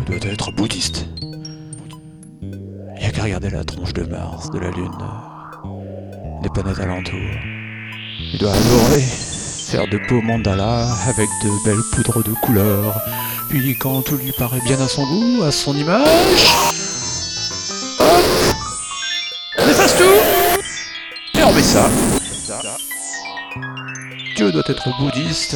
doit être bouddhiste. Il n'y a qu'à regarder la tronche de Mars, de la Lune, des planètes alentours. Il doit adorer faire de beaux mandalas avec de belles poudres de couleurs. Puis quand tout lui paraît bien à son goût, à son image, hop, on efface tout et on met ça. Dieu doit être bouddhiste.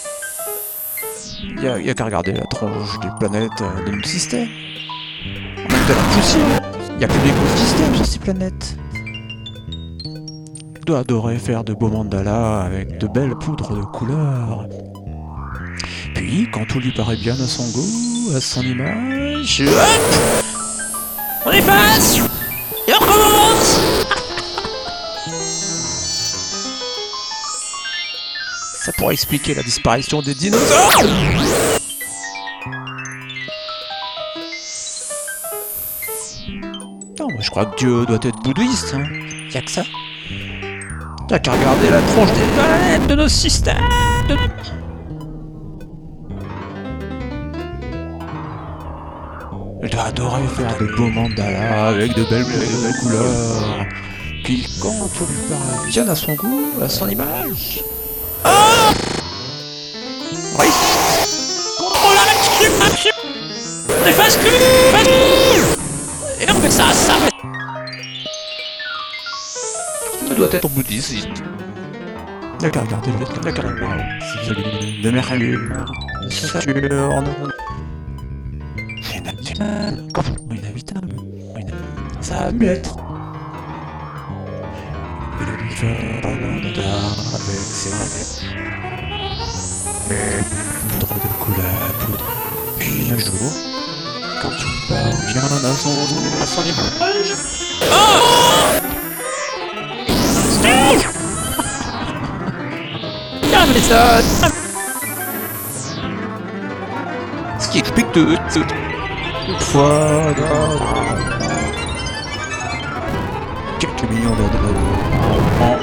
Il y a qu'à regarder la tronche des planètes de notre système. On a de la poussière. Il n'y a plus d'écosystème sur ces planètes. Il doit adorer faire de beaux mandalas avec de belles poudres de couleurs. Puis, quand tout lui paraît bien à son goût, à son image, hop, on efface et on recommence. Ça pourrait expliquer la disparition des dinosaures. Non, moi je crois que Dieu doit être bouddhiste, hein. Y'a que ça. T'as qu'à regarder la tronche des planètes de nos systèmes. Il doit adorer faire de beaux mandalas avec de belles couleurs. Puis quand tout lui paraît bien à son goût, à son image. Ah, oui. Contrôle action. On efface tout. Et on fait ça s'arrête. Ça doit être bouddhiste. Il a qu'à regarder le carrément. De Mercure, de Saturne. Inhabitable. Ça a pu être. Il a dû faire pas loin avec ses manettes. Poudre de couleur. Puis un jour, quand tu pars bien à son image. Oh! La méthode! Ce qui explique tout. Toutefois, quelques millions d'années en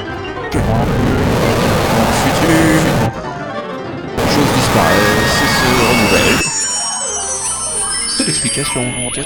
futur, les choses disparaissent et se renouvellent. C'est l'explication entière.